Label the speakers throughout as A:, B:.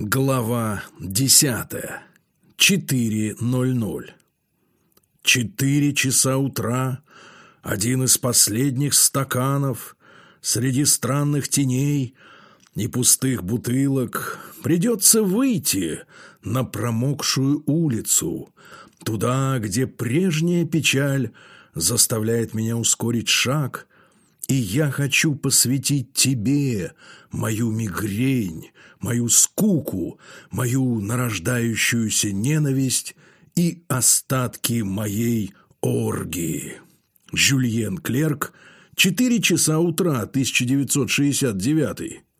A: Глава 10. 4:00. 4 часа утра, один из последних стаканов, среди странных теней и пустых бутылок придется выйти на промокшую улицу, туда, где прежняя печаль заставляет меня ускорить шаг, и я хочу посвятить тебе мою мигрень, мою скуку, мою нарождающуюся ненависть и остатки моей оргии. Жюльен Клерк, 4 часа утра, 1969.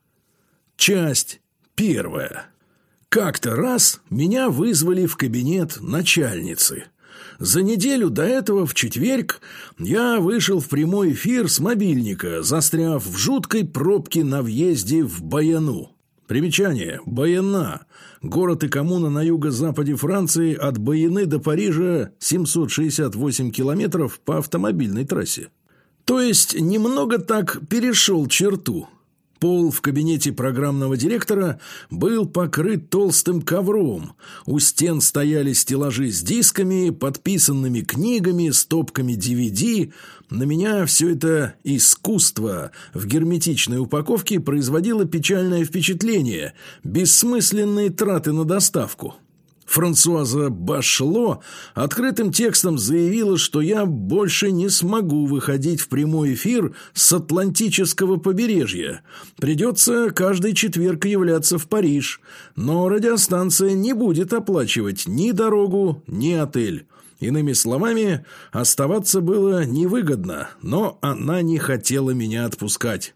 A: Часть 1. Как-то раз меня вызвали в кабинет начальницы. За неделю до этого, в четверг, я вышел в прямой эфир с мобильника, застряв в жуткой пробке на въезде в Байону. Примечание. Байона. Город и коммуна на юго-западе Франции, от Байоны до Парижа 768 километров по автомобильной трассе. То есть немного так перешел черту. Пол в кабинете программного директора был покрыт толстым ковром. У стен стояли стеллажи с дисками, подписанными книгами, стопками DVD. На меня все это искусство в герметичной упаковке производило печальное впечатление. Бессмысленные траты на доставку. Франсуаза Башло открытым текстом заявила, что я больше не смогу выходить в прямой эфир с Атлантического побережья. Придется каждый четверг являться в Париж, но радиостанция не будет оплачивать ни дорогу, ни отель. Иными словами, оставаться было невыгодно, но она не хотела меня отпускать.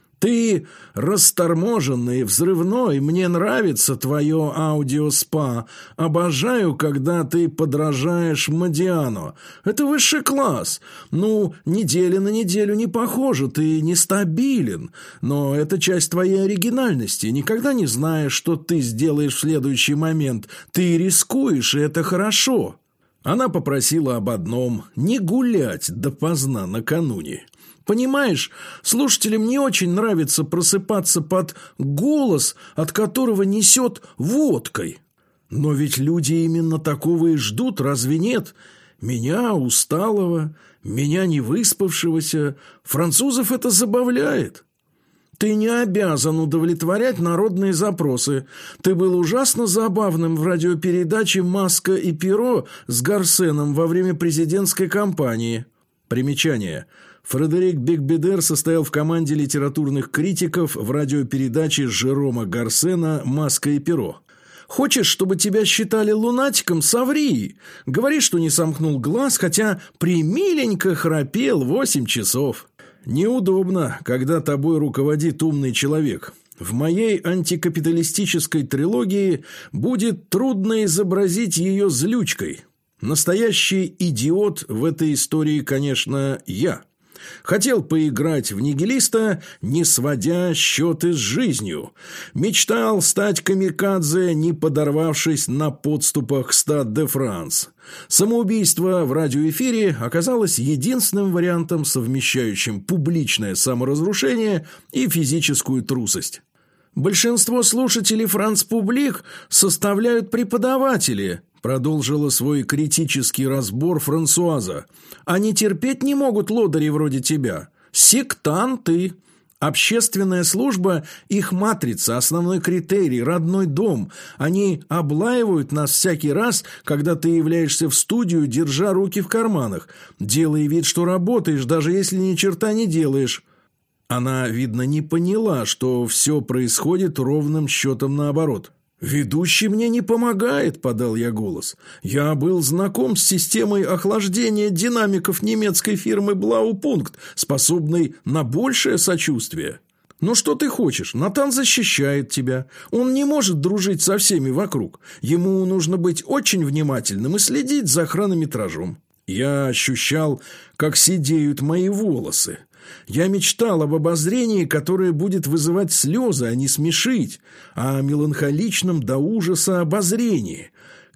A: «Ты расторможенный, взрывной, мне нравится твое аудиоспа. Обожаю, когда ты подражаешь Модиану. Это высший класс. Ну, неделя на неделю не похоже, ты нестабилен. Но это часть твоей оригинальности. Никогда не знаешь, что ты сделаешь в следующий момент. Ты рискуешь, и это хорошо». Она попросила об одном – не гулять допоздна накануне. Понимаешь, слушателям не очень нравится просыпаться под голос, от которого несет водкой. Но ведь люди именно такого и ждут, разве нет? Меня, усталого, меня невыспавшегося. Французов это забавляет. Ты не обязан удовлетворять народные запросы. Ты был ужасно забавным в радиопередаче «Маска и перо» с Гарсеном во время президентской кампании. Примечание. Фредерик Бекбедер состоял в команде литературных критиков в радиопередаче Жерома Гарсена «Маска и перо». Хочешь, чтобы тебя считали лунатиком? Соври. Говори, что не сомкнул глаз, хотя примиленько храпел 8 часов. Неудобно, когда тобой руководит умный человек. В моей антикапиталистической трилогии будет трудно изобразить ее злючкой. Настоящий идиот в этой истории, конечно, я. Хотел поиграть в нигилиста, не сводя счеты с жизнью. Мечтал стать камикадзе, не подорвавшись на подступах к Стад-де-Франс. Самоубийство в радиоэфире оказалось единственным вариантом, совмещающим публичное саморазрушение и физическую трусость. «Большинство слушателей «Франц Публик» составляют преподаватели», продолжила свой критический разбор Франсуаза. «Они терпеть не могут лодырей вроде тебя. Сектанты. Общественная служба – их матрица, основной критерий, родной дом. Они облаивают нас всякий раз, когда ты являешься в студию, держа руки в карманах. Делай вид, что работаешь, даже если ни черта не делаешь». Она, видно, не поняла, что все происходит ровным счетом наоборот. «Ведущий мне не помогает», – подал я голос. «Я был знаком с системой охлаждения динамиков немецкой фирмы Блаупункт, способной на большее сочувствие». «Ну что ты хочешь? Натан защищает тебя. Он не может дружить со всеми вокруг. Ему нужно быть очень внимательным и следить за хронометражом». Я ощущал, как седеют мои волосы. Я мечтал об обозрении, которое будет вызывать слезы, а не смешить, о меланхоличном до ужаса обозрении.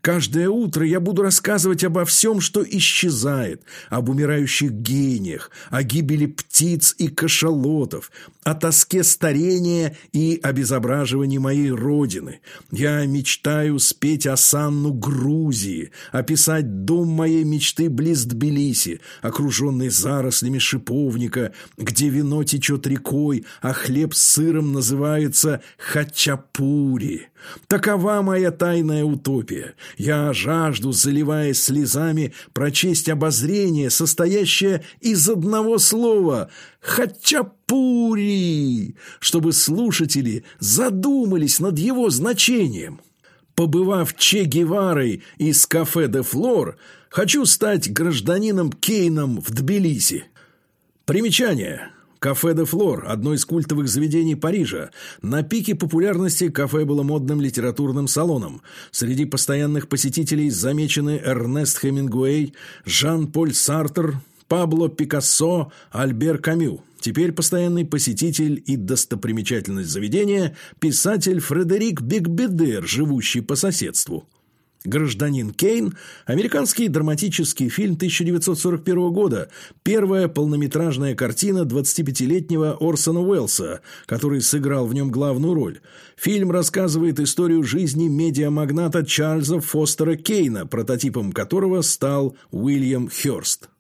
A: Каждое утро я буду рассказывать обо всем, что исчезает, об умирающих гениях, о гибели птиц и кашалотов, о тоске старения и обезображивании моей родины. Я мечтаю спеть осанну Грузии, описать дом моей мечты близ Тбилиси, окруженный зарослями шиповника, где вино течет рекой, а хлеб с сыром называется хачапури. Такова моя тайная утопия. Я жажду, заливаясь слезами, прочесть обозрение, состоящее из одного слова «хачапури», чтобы слушатели задумались над его значением. Побывав Че Геварой из кафе «Де Флор», хочу стать гражданином Кейном в Тбилиси. Примечание. Кафе «Де Флор» – одно из культовых заведений Парижа. На пике популярности кафе было модным литературным салоном. Среди постоянных посетителей замечены Эрнест Хемингуэй, Жан-Поль Сартр, Пабло Пикассо, Альбер Камю. Теперь постоянный посетитель и достопримечательность заведения – писатель Фредерик Бигбедер, живущий по соседству. «Гражданин Кейн» – американский драматический фильм 1941 года, первая полнометражная картина 25-летнего Орсона Уэллса, который сыграл в нем главную роль. Фильм рассказывает историю жизни медиамагната Чарльза Фостера Кейна, прототипом которого стал Уильям Хёрст.